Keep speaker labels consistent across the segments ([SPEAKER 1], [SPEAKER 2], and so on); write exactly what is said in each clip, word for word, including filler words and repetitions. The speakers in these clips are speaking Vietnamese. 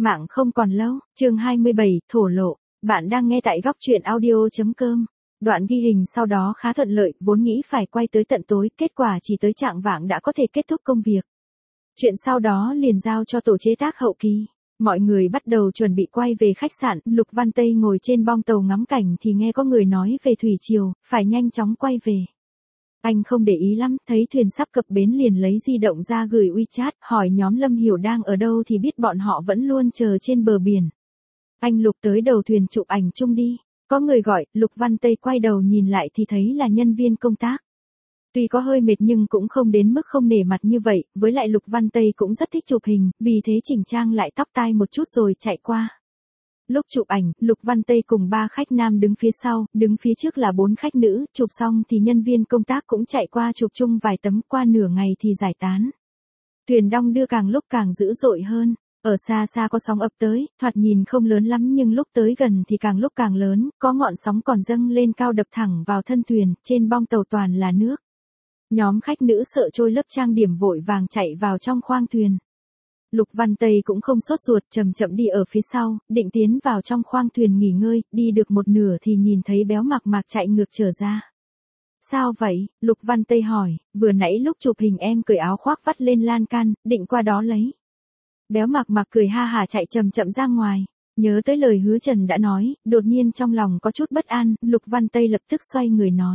[SPEAKER 1] Mạng không còn lâu, chương hai mươi bảy, thổ lộ. Bạn đang nghe tại góc truyện audio.com. Đoạn ghi hình sau đó khá thuận lợi, vốn nghĩ phải quay tới tận tối, kết quả chỉ tới trạng vạng đã có thể kết thúc công việc. Chuyện sau đó liền giao cho tổ chế tác hậu kỳ. Mọi người bắt đầu chuẩn bị quay về khách sạn, Lục Văn Tây ngồi trên bong tàu ngắm cảnh thì nghe có người nói về thủy triều, phải nhanh chóng quay về. Anh không để ý lắm, thấy thuyền sắp cập bến liền lấy di động ra gửi WeChat, hỏi nhóm Lâm Hiểu đang ở đâu thì biết bọn họ vẫn luôn chờ trên bờ biển. Anh Lục tới đầu thuyền chụp ảnh chung đi. Có người gọi, Lục Văn Tây quay đầu nhìn lại thì thấy là nhân viên công tác. Tuy có hơi mệt nhưng cũng không đến mức không nể mặt như vậy, với lại Lục Văn Tây cũng rất thích chụp hình, vì thế chỉnh trang lại tóc tai một chút rồi chạy qua. Lúc chụp ảnh, Lục Văn Tây cùng ba khách nam đứng phía sau, đứng phía trước là bốn khách nữ, chụp xong thì nhân viên công tác cũng chạy qua chụp chung vài tấm, qua nửa ngày thì giải tán. Thuyền đong đưa càng lúc càng dữ dội hơn, ở xa xa có sóng ập tới, thoạt nhìn không lớn lắm nhưng lúc tới gần thì càng lúc càng lớn, có ngọn sóng còn dâng lên cao đập thẳng vào thân thuyền, trên bong tàu toàn là nước. Nhóm khách nữ sợ trôi lớp trang điểm vội vàng chạy vào trong khoang thuyền. Lục Văn Tây cũng không sốt ruột, chậm chậm đi ở phía sau, định tiến vào trong khoang thuyền nghỉ ngơi, đi được một nửa thì nhìn thấy Béo Mạc Mạc chạy ngược trở ra. Sao vậy? Lục Văn Tây hỏi, vừa nãy lúc chụp hình em cởi áo khoác vắt lên lan can, định qua đó lấy. Béo Mạc Mạc cười ha hả chạy chậm chậm ra ngoài, nhớ tới lời hứa Trần đã nói, đột nhiên trong lòng có chút bất an, Lục Văn Tây lập tức xoay người nói.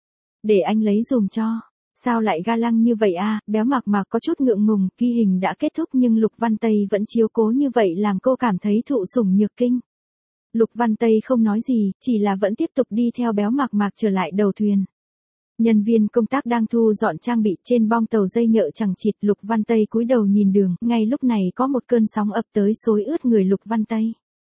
[SPEAKER 1] Để anh lấy dùm cho. Sao lại ga lăng như vậy a? Béo Mạc Mạc có chút ngượng ngùng, ghi hình đã kết thúc nhưng Lục Văn Tây vẫn chiếu cố như vậy làm cô cảm thấy thụ sủng nhược kinh. Lục Văn Tây không nói gì, chỉ là vẫn tiếp tục đi theo Béo Mạc Mạc trở lại đầu thuyền. Nhân viên công tác đang thu dọn trang bị trên bong tàu dây nhợ chằng chịt, Lục Văn Tây cúi đầu nhìn đường, ngay lúc này có một cơn sóng ập tới xối ướt người Lục Văn Tây.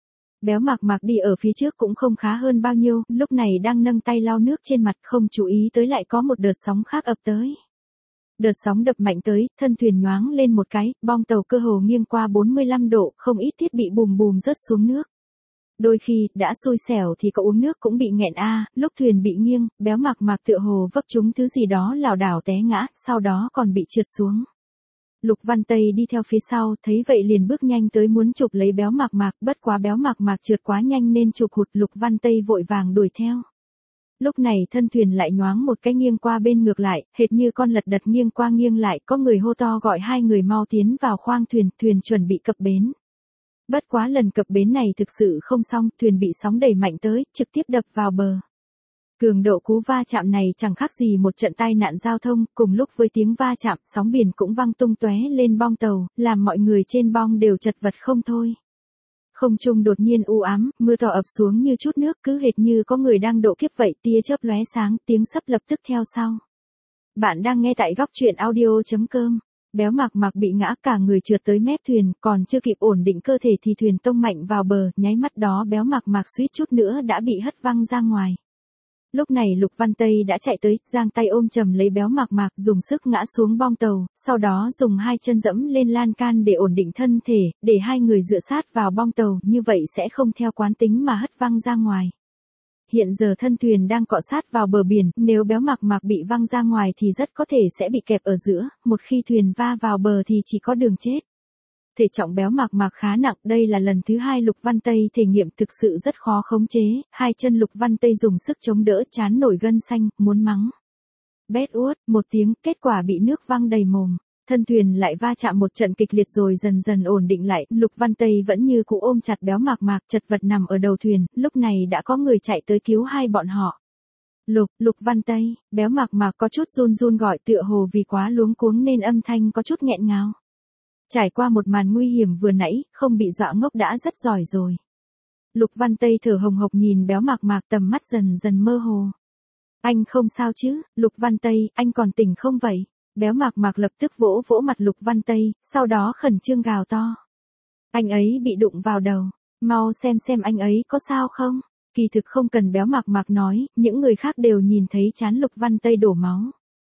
[SPEAKER 1] Béo Mạc Mạc đi ở phía trước cũng không khá hơn bao nhiêu, lúc này đang nâng tay lau nước trên mặt không chú ý tới lại có một đợt sóng khác ập tới. Đợt sóng đập mạnh tới, thân thuyền nhoáng lên một cái, bong tàu cơ hồ nghiêng qua bốn mươi lăm độ, không ít thiết bị bùm bùm rớt xuống nước. Đôi khi, đã xui xẻo thì có uống nước cũng bị nghẹn a. Lúc thuyền bị nghiêng, Béo Mạc Mạc tựa hồ vấp trúng thứ gì đó lảo đảo té ngã, sau đó còn bị trượt xuống. Lục Văn Tây đi theo phía sau, thấy vậy liền bước nhanh tới muốn chụp lấy Béo Mạc Mạc, bất quá Béo Mạc Mạc trượt quá nhanh nên chụp hụt, Lục Văn Tây vội vàng đuổi theo. Lúc này thân thuyền lại nhoáng một cái nghiêng qua bên ngược lại, hệt như con lật đật nghiêng qua nghiêng lại, có người hô to gọi hai người mau tiến vào khoang thuyền, thuyền chuẩn bị cập bến. Bất quá lần cập bến này thực sự không xong, thuyền bị sóng đẩy mạnh tới, trực tiếp đập vào bờ. Cường độ cú va chạm này chẳng khác gì một trận tai nạn giao thông, cùng lúc với tiếng va chạm, sóng biển cũng văng tung tóe lên bong tàu, làm mọi người trên bong đều chật vật không thôi. Không trung đột nhiên u ám, mưa to ập xuống như chút nước, cứ hệt như có người đang độ kiếp vậy, tia chớp lóe sáng, tiếng sấp lập tức theo sau. Bạn đang nghe tại góc truyện audio.com. Béo Mạc Mạc bị ngã cả người trượt tới mép thuyền, còn chưa kịp ổn định cơ thể thì thuyền tông mạnh vào bờ, nháy mắt đó Béo Mạc Mạc suýt chút nữa đã bị hất văng ra ngoài. Lúc này Lục Văn Tây đã chạy tới, giang tay ôm chầm lấy Béo Mạc Mạc, dùng sức ngã xuống bong tàu, sau đó dùng hai chân dẫm lên lan can để ổn định thân thể, để hai người dựa sát vào bong tàu, như vậy sẽ không theo quán tính mà hất văng ra ngoài. Hiện giờ thân thuyền đang cọ sát vào bờ biển, nếu Béo Mạc Mạc bị văng ra ngoài thì rất có thể sẽ bị kẹp ở giữa, một khi thuyền va vào bờ thì chỉ có đường chết. Thể trọng Béo Mạc Mạc khá nặng, đây là lần thứ hai Lục Văn Tây thể nghiệm, thực sự rất khó khống chế, hai chân Lục Văn Tây dùng sức chống đỡ, trán nổi gân xanh, muốn mắng. Bét uất, một tiếng, kết quả bị nước văng đầy mồm. Thân thuyền lại va chạm một trận kịch liệt rồi dần dần ổn định lại, Lục Văn Tây vẫn như cũ ôm chặt Béo Mạc Mạc, chật vật nằm ở đầu thuyền, lúc này đã có người chạy tới cứu hai bọn họ. Lục, Lục Văn Tây, Béo Mạc Mạc có chút run run gọi, tựa hồ vì quá luống cuống nên âm thanh có chút nghẹn ngào. Trải qua một màn nguy hiểm vừa nãy, không bị dọa ngốc đã rất giỏi rồi. Lục Văn Tây thở hồng hộc nhìn Béo Mạc Mạc, tầm mắt dần dần mơ hồ. Anh không sao chứ? Lục Văn Tây, anh còn tỉnh không vậy? Béo Mạc Mạc lập tức vỗ vỗ mặt Lục Văn Tây, sau đó khẩn trương gào to. Anh ấy bị đụng vào đầu, mau xem xem anh ấy có sao không? Kỳ thực không cần Béo Mạc Mạc nói, những người khác đều nhìn thấy trán Lục Văn Tây đổ máu.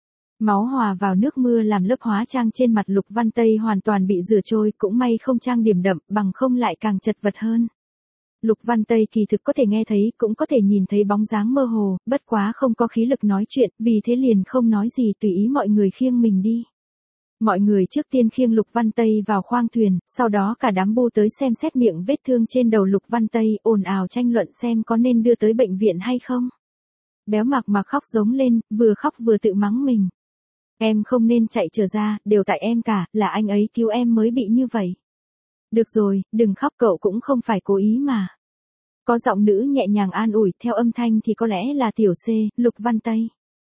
[SPEAKER 1] Máu hòa vào nước mưa làm lớp hóa trang trên mặt Lục Văn Tây hoàn toàn bị rửa trôi, cũng may không trang điểm đậm, bằng không lại càng chật vật hơn. Lục Văn Tây kỳ thực có thể nghe thấy, cũng có thể nhìn thấy bóng dáng mơ hồ, bất quá không có khí lực nói chuyện, vì thế liền không nói gì, tùy ý mọi người khiêng mình đi. Mọi người trước tiên khiêng Lục Văn Tây vào khoang thuyền, sau đó cả đám bu tới xem xét miệng vết thương trên đầu Lục Văn Tây, ồn ào tranh luận xem có nên đưa tới bệnh viện hay không. Béo Mạc Mạc khóc giống lên, vừa khóc vừa tự mắng mình. Em không nên chạy trở ra, đều tại em cả, là anh ấy cứu em mới bị như vậy. Được rồi, đừng khóc, cậu cũng không phải cố ý mà. Có giọng nữ nhẹ nhàng an ủi, theo âm thanh thì có lẽ là tiểu C, Lục Văn Tây.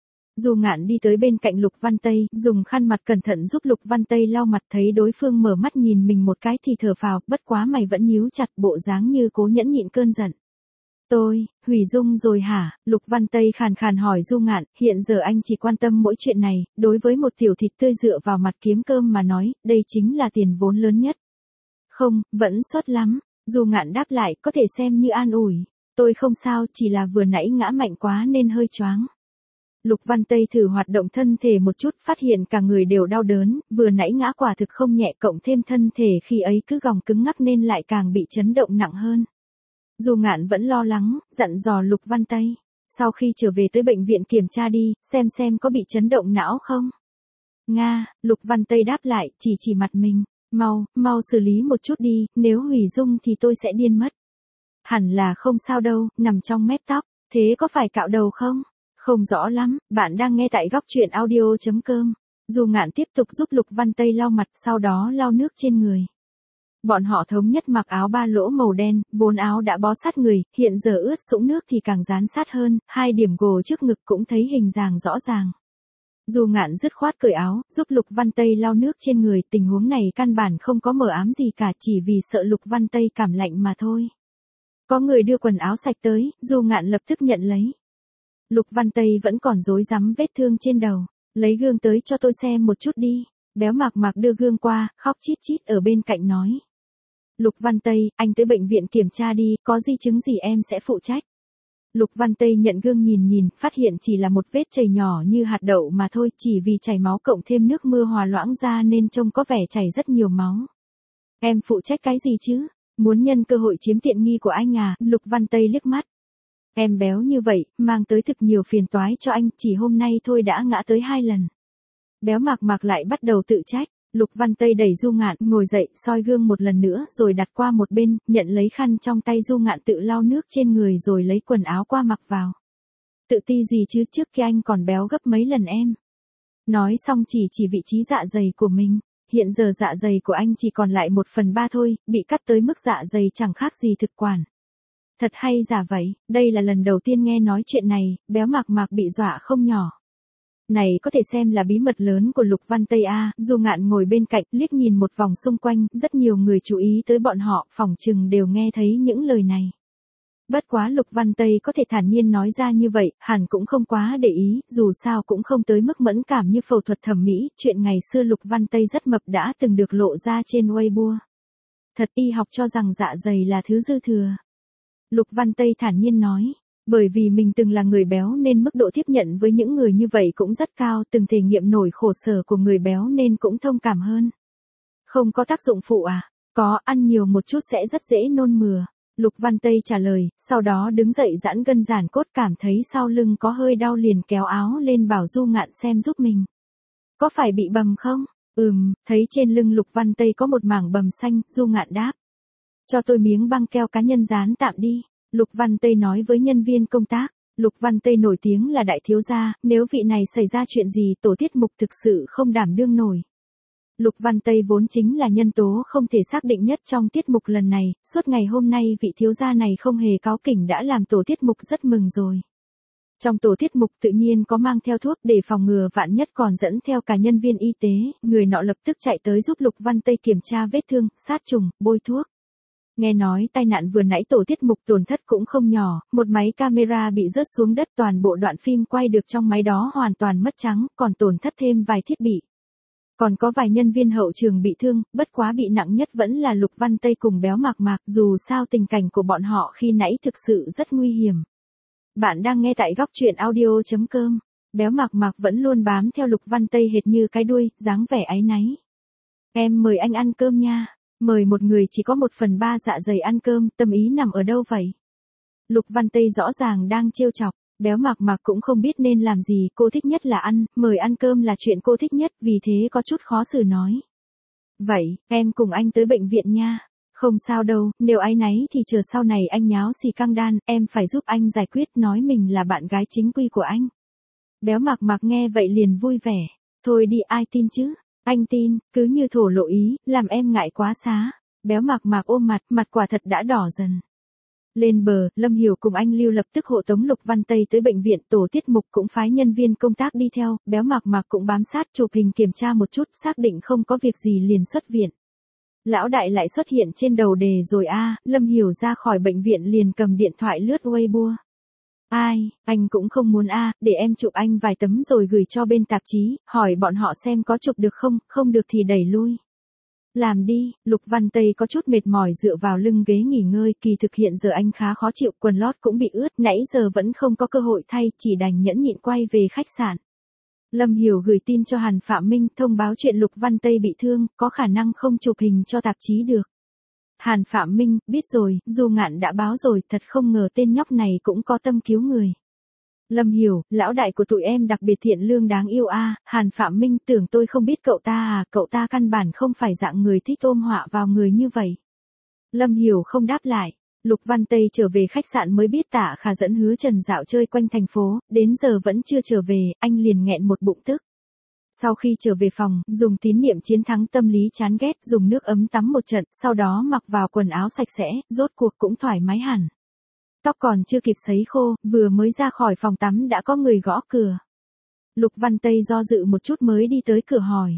[SPEAKER 1] Du Ngạn đi tới bên cạnh Lục Văn Tây, dùng khăn mặt cẩn thận giúp Lục Văn Tây lau mặt, thấy đối phương mở mắt nhìn mình một cái thì thở phào, bất quá mày vẫn nhíu chặt, bộ dáng như cố nhẫn nhịn cơn giận. Tôi, hủy dung rồi hả? Lục Văn Tây khàn khàn hỏi Du Ngạn, hiện giờ anh chỉ quan tâm mỗi chuyện này, đối với một tiểu thịt tươi dựa vào mặt kiếm cơm mà nói, đây chính là tiền vốn lớn nhất. Không, vẫn sốt lắm. Du Ngạn đáp lại, có thể xem như an ủi. Tôi không sao, chỉ là vừa nãy ngã mạnh quá nên hơi choáng. Lục Văn Tây thử hoạt động thân thể một chút, phát hiện cả người đều đau đớn, vừa nãy ngã quả thực không nhẹ, cộng thêm thân thể khi ấy cứ gòng cứng ngắc nên lại càng bị chấn động nặng hơn. Du Ngạn vẫn lo lắng, dặn dò Lục Văn Tây, sau khi trở về tới bệnh viện kiểm tra đi, xem xem có bị chấn động não không. Nga, Lục Văn Tây đáp lại, chỉ chỉ mặt mình, mau, mau xử lý một chút đi, nếu hủy dung thì tôi sẽ điên mất. Hẳn là không sao đâu, nằm trong mép tóc, thế có phải cạo đầu không? Không rõ lắm, bạn đang nghe tại góc truyện audio chấm com. Du Ngạn tiếp tục giúp Lục Văn Tây lau mặt, sau đó lau nước trên người. Bọn họ thống nhất mặc áo ba lỗ màu đen, vốn áo đã bó sát người, hiện giờ ướt sũng nước thì càng dán sát hơn, hai điểm gồ trước ngực cũng thấy hình dáng rõ ràng. Du Ngạn dứt khoát cởi áo, giúp Lục Văn Tây lau nước trên người, tình huống này căn bản không có mờ ám gì cả, chỉ vì sợ Lục Văn Tây cảm lạnh mà thôi. Có người đưa quần áo sạch tới, Du Ngạn lập tức nhận lấy. Lục Văn Tây vẫn còn rối rắm vết thương trên đầu, lấy gương tới cho tôi xem một chút đi. Béo Mạc Mạc đưa gương qua, khóc chít chít ở bên cạnh nói. Lục Văn Tây, anh tới bệnh viện kiểm tra đi, có di chứng gì em sẽ phụ trách. Lục Văn Tây nhận gương nhìn nhìn, phát hiện chỉ là một vết chảy nhỏ như hạt đậu mà thôi, chỉ vì chảy máu cộng thêm nước mưa hòa loãng ra nên trông có vẻ chảy rất nhiều máu. Em phụ trách cái gì chứ? Muốn nhân cơ hội chiếm tiện nghi của anh à? Lục Văn Tây liếc mắt. Em béo như vậy, mang tới thực nhiều phiền toái cho anh, chỉ hôm nay thôi đã ngã tới hai lần. Béo Mạc Mạc lại bắt đầu tự trách. Lục Văn Tây đẩy Du Ngạn, ngồi dậy, soi gương một lần nữa rồi đặt qua một bên, nhận lấy khăn trong tay Du Ngạn tự lau nước trên người rồi lấy quần áo qua mặc vào. Tự ti gì chứ, trước kia anh còn béo gấp mấy lần em. Nói xong chỉ chỉ vị trí dạ dày của mình. Hiện giờ dạ dày của anh chỉ còn lại một phần ba thôi, bị cắt tới mức dạ dày chẳng khác gì thực quản. Thật hay giả vậy, đây là lần đầu tiên nghe nói chuyện này, Béo Mạc Mạc bị dọa không nhỏ. Này có thể xem là bí mật lớn của Lục Văn Tây a. Du Ngạn ngồi bên cạnh, liếc nhìn một vòng xung quanh, rất nhiều người chú ý tới bọn họ, phỏng chừng đều nghe thấy những lời này. Bất quá Lục Văn Tây có thể thản nhiên nói ra như vậy, hẳn cũng không quá để ý, dù sao cũng không tới mức mẫn cảm như phẫu thuật thẩm mỹ, chuyện ngày xưa Lục Văn Tây rất mập đã từng được lộ ra trên Weibo. Thật, y học cho rằng dạ dày là thứ dư thừa. Lục Văn Tây thản nhiên nói. Bởi vì mình từng là người béo nên mức độ tiếp nhận với những người như vậy cũng rất cao, từng thể nghiệm nổi khổ sở của người béo nên cũng thông cảm hơn. Không có tác dụng phụ à? Có, ăn nhiều một chút sẽ rất dễ nôn mửa. Lục Văn Tây trả lời, sau đó đứng dậy giãn gân giãn cốt, cảm thấy sau lưng có hơi đau liền kéo áo lên bảo Du Ngạn xem giúp mình. Có phải bị bầm không? Ừm, thấy trên lưng Lục Văn Tây có một mảng bầm xanh, Du Ngạn đáp. Cho tôi miếng băng keo cá nhân dán tạm đi. Lục Văn Tây nói với nhân viên công tác. Lục Văn Tây nổi tiếng là đại thiếu gia, nếu vị này xảy ra chuyện gì tổ tiết mục thực sự không đảm đương nổi. Lục Văn Tây vốn chính là nhân tố không thể xác định nhất trong tiết mục lần này, suốt ngày hôm nay vị thiếu gia này không hề cáu kỉnh đã làm tổ tiết mục rất mừng rồi. Trong tổ tiết mục tự nhiên có mang theo thuốc để phòng ngừa vạn nhất, còn dẫn theo cả nhân viên y tế, người nọ lập tức chạy tới giúp Lục Văn Tây kiểm tra vết thương, sát trùng, bôi thuốc. Nghe nói tai nạn vừa nãy tổ tiết mục tổn thất cũng không nhỏ, một máy camera bị rớt xuống đất, toàn bộ đoạn phim quay được trong máy đó hoàn toàn mất trắng, còn tổn thất thêm vài thiết bị. Còn có vài nhân viên hậu trường bị thương, bất quá bị nặng nhất vẫn là Lục Văn Tây cùng Béo Mạc Mạc, dù sao tình cảnh của bọn họ khi nãy thực sự rất nguy hiểm. Bạn đang nghe tại góc truyện audio chấm com. Béo Mạc Mạc vẫn luôn bám theo Lục Văn Tây hệt như cái đuôi, dáng vẻ áy náy. Em mời anh ăn cơm nha. Mời một người chỉ có một phần ba dạ dày ăn cơm, tâm ý nằm ở đâu vậy? Lục Văn Tây rõ ràng đang trêu chọc. Béo Mạc Mạc cũng không biết nên làm gì, cô thích nhất là ăn, mời ăn cơm là chuyện cô thích nhất, vì thế có chút khó xử nói. Vậy, em cùng anh tới bệnh viện nha. Không sao đâu, nếu áy náy thì chờ sau này anh nháo xì căng đan, em phải giúp anh giải quyết, nói mình là bạn gái chính quy của anh. Béo Mạc Mạc nghe vậy liền vui vẻ. Thôi đi, ai tin chứ? Anh tin, cứ như thổ lộ ý, làm em ngại quá xá. Béo Mạc Mạc ôm mặt, mặt quả thật đã đỏ dần. Lên bờ, Lâm Hiểu cùng anh Lưu lập tức hộ tống Lục Văn Tây tới bệnh viện, tổ tiết mục cũng phái nhân viên công tác đi theo, Béo Mạc Mạc cũng bám sát chụp hình kiểm tra một chút, xác định không có việc gì liền xuất viện. Lão đại lại xuất hiện trên đầu đề rồi a, à, Lâm Hiểu ra khỏi bệnh viện liền cầm điện thoại lướt Weibo. Ai, anh cũng không muốn a, à, để em chụp anh vài tấm rồi gửi cho bên tạp chí, hỏi bọn họ xem có chụp được không, không được thì đẩy lui. Làm đi, Lục Văn Tây có chút mệt mỏi dựa vào lưng ghế nghỉ ngơi, kỳ thực hiện giờ anh khá khó chịu, quần lót cũng bị ướt, nãy giờ vẫn không có cơ hội thay, chỉ đành nhẫn nhịn quay về khách sạn. Lâm Hiểu gửi tin cho Hàn Phạm Minh, thông báo chuyện Lục Văn Tây bị thương, có khả năng không chụp hình cho tạp chí được. Hàn Phạm Minh, biết rồi, Du Ngạn đã báo rồi, thật không ngờ tên nhóc này cũng có tâm cứu người. Lâm Hiểu, lão đại của tụi em đặc biệt thiện lương đáng yêu a, à, Hàn Phạm Minh, tưởng tôi không biết cậu ta à, cậu ta căn bản không phải dạng người thích ôm họa vào người như vậy. Lâm Hiểu không đáp lại. Lục Văn Tây trở về khách sạn mới biết Tạ Khả dẫn Hứa Trần dạo chơi quanh thành phố, đến giờ vẫn chưa trở về, anh liền nghẹn một bụng tức. Sau khi trở về phòng, dùng tín niệm chiến thắng tâm lý chán ghét, dùng nước ấm tắm một trận, sau đó mặc vào quần áo sạch sẽ, rốt cuộc cũng thoải mái hẳn. Tóc còn chưa kịp sấy khô, vừa mới ra khỏi phòng tắm đã có người gõ cửa. Lục Văn Tây do dự một chút mới đi tới cửa hỏi.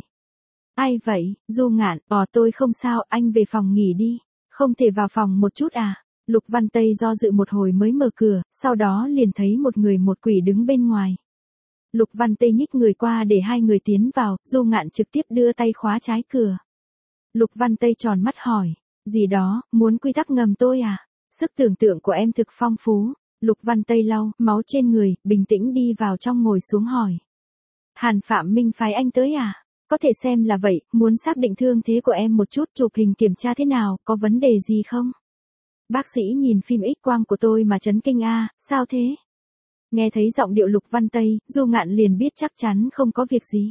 [SPEAKER 1] Ai vậy, Du Ngạn, ờ tôi không sao, anh về phòng nghỉ đi, không thể vào phòng một chút à? Lục Văn Tây do dự một hồi mới mở cửa, sau đó liền thấy một người một quỷ đứng bên ngoài. Lục Văn Tây nhích người qua để hai người tiến vào, Du Ngạn trực tiếp đưa tay khóa trái cửa. Lục Văn Tây tròn mắt hỏi, gì đó, muốn quy tắc ngầm tôi à? Sức tưởng tượng của em thực phong phú. Lục Văn Tây lau máu trên người, bình tĩnh đi vào trong ngồi xuống hỏi. Hàn Phạm Minh phái anh tới à? Có thể xem là vậy, muốn xác định thương thế của em một chút, chụp hình kiểm tra thế nào, có vấn đề gì không? Bác sĩ nhìn phim X-quang của tôi mà chấn kinh a, à, sao thế? Nghe thấy giọng điệu Lục Văn Tây, Du Ngạn liền biết chắc chắn không có việc gì.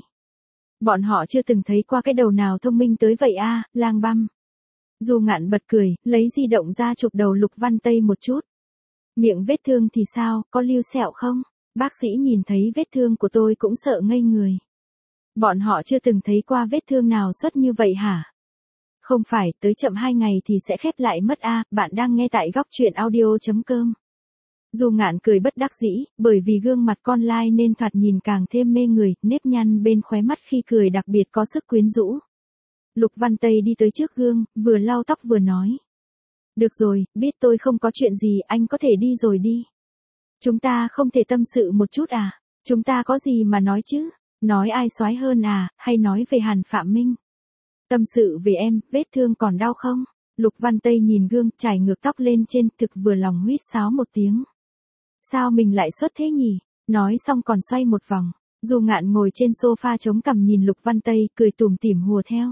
[SPEAKER 1] Bọn họ chưa từng thấy qua cái đầu nào thông minh tới vậy a, à, lang băm. Du Ngạn bật cười, lấy di động ra chụp đầu Lục Văn Tây một chút. Miệng vết thương thì sao, có lưu sẹo không? Bác sĩ nhìn thấy vết thương của tôi cũng sợ ngây người. Bọn họ chưa từng thấy qua vết thương nào xuất như vậy hả? Không phải, tới chậm hai ngày thì sẽ khép lại mất a, à, bạn đang nghe tại góc truyện audio chấm com. Du Ngạn cười bất đắc dĩ, bởi vì gương mặt con lai nên thoạt nhìn càng thêm mê người, nếp nhăn bên khóe mắt khi cười đặc biệt có sức quyến rũ. Lục Văn Tây đi tới trước gương, vừa lau tóc vừa nói. Được rồi, biết tôi không có chuyện gì, anh có thể đi rồi đi. Chúng ta không thể tâm sự một chút à? Chúng ta có gì mà nói chứ? Nói ai soái hơn à, hay nói về Hàn Phạm Minh? Tâm sự về em, vết thương còn đau không? Lục Văn Tây nhìn gương, chải ngược tóc lên trên, thực vừa lòng huýt sáo một tiếng. Sao mình lại xuất thế nhỉ? Nói xong còn xoay một vòng. Du Ngạn ngồi trên sofa chống cằm nhìn Lục Văn Tây, cười tủm tỉm hùa theo.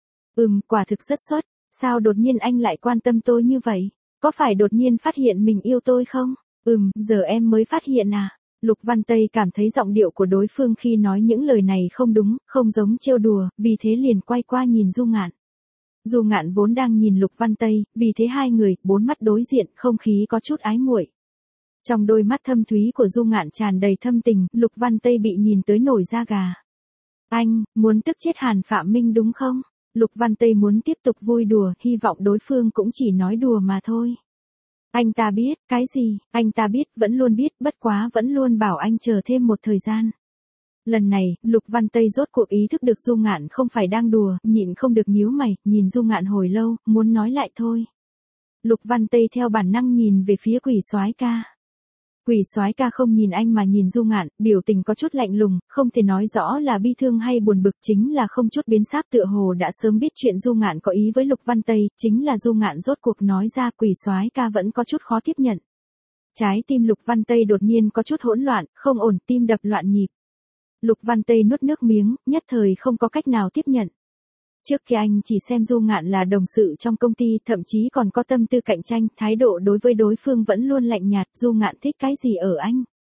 [SPEAKER 1] Ừm, quả thực rất xuất. Sao đột nhiên anh lại quan tâm tôi như vậy? Có phải đột nhiên phát hiện mình yêu tôi không? Ừm, giờ em mới phát hiện à? Lục Văn Tây cảm thấy giọng điệu của đối phương khi nói những lời này không đúng, không giống trêu đùa, vì thế liền quay qua nhìn Du Ngạn. Du Ngạn vốn đang nhìn Lục Văn Tây, vì thế hai người, bốn mắt đối diện, không khí có chút ái muội. Trong đôi mắt thâm thúy của Du Ngạn tràn đầy thâm tình, Lục Văn Tây bị nhìn tới nổi da gà. Anh, muốn tức chết Hàn Phạm Minh đúng không? Lục Văn Tây muốn tiếp tục vui đùa, hy vọng đối phương cũng chỉ nói đùa mà thôi. Anh ta biết, cái gì, anh ta biết, vẫn luôn biết, bất quá vẫn luôn bảo anh chờ thêm một thời gian. Lần này, Lục Văn Tây rốt cuộc ý thức được Du Ngạn không phải đang đùa, nhịn không được nhíu mày, nhìn Du Ngạn hồi lâu, muốn nói lại thôi. Lục Văn Tây theo bản năng nhìn về phía Quỷ Soái Ca. Quỷ Soái Ca không nhìn anh mà nhìn Du Ngạn, biểu tình có chút lạnh lùng, không thể nói rõ là bi thương hay buồn bực, chính là không chút biến sắc, tựa hồ đã sớm biết chuyện Du Ngạn có ý với Lục Văn Tây, chính là Du Ngạn rốt cuộc nói ra, Quỷ Soái Ca vẫn có chút khó tiếp nhận. Trái tim Lục Văn Tây đột nhiên có chút hỗn loạn, không ổn, tim đập loạn nhịp. Lục Văn Tây nuốt nước miếng, nhất thời không có cách nào tiếp nhận. Trước kia anh chỉ xem Du Ngạn là đồng sự trong công ty, thậm chí còn có tâm tư cạnh tranh, thái độ đối với đối phương vẫn luôn lạnh nhạt, Du Ngạn thích cái gì ở anh?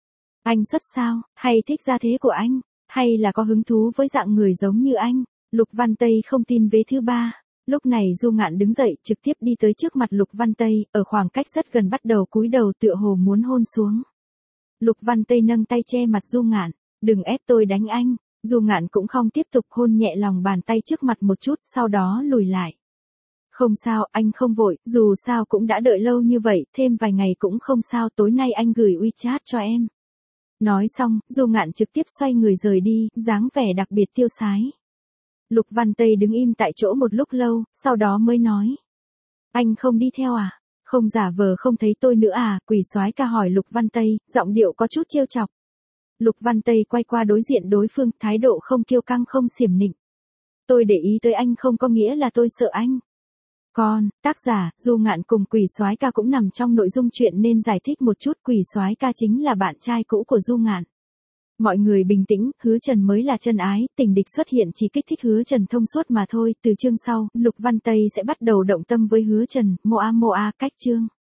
[SPEAKER 1] Anh xuất sao, hay thích gia thế của anh, hay là có hứng thú với dạng người giống như anh? Lục Văn Tây không tin vế thứ ba. Lúc này Du Ngạn đứng dậy, trực tiếp đi tới trước mặt Lục Văn Tây, ở khoảng cách rất gần bắt đầu cúi đầu tựa hồ muốn hôn xuống. Lục Văn Tây nâng tay che mặt Du Ngạn, đừng ép tôi đánh anh. Du Ngạn cũng không tiếp tục hôn nhẹ lòng bàn tay trước mặt một chút, sau đó lùi lại. Không sao, anh không vội, dù sao cũng đã đợi lâu như vậy, thêm vài ngày cũng không sao, tối nay anh gửi WeChat cho em. Nói xong, Du Ngạn trực tiếp xoay người rời đi, dáng vẻ đặc biệt tiêu sái. Lục Văn Tây đứng im tại chỗ một lúc lâu, sau đó mới nói. Anh không đi theo à? Không giả vờ không thấy tôi nữa à? Quỷ soái ca hỏi Lục Văn Tây, giọng điệu có chút trêu chọc. Lục Văn Tây quay qua đối diện đối phương, thái độ không kiêu căng không xiểm nịnh. Tôi để ý tới anh không có nghĩa là tôi sợ anh. Còn, tác giả, Du Ngạn cùng Quỷ soái ca cũng nằm trong nội dung chuyện nên giải thích một chút. Quỷ soái ca chính là bạn trai cũ của Du Ngạn. Mọi người bình tĩnh, Hứa Trần mới là chân ái, tình địch xuất hiện chỉ kích thích Hứa Trần thông suốt mà thôi. Từ chương sau, Lục Văn Tây sẽ bắt đầu động tâm với Hứa Trần, moa moa cách chương.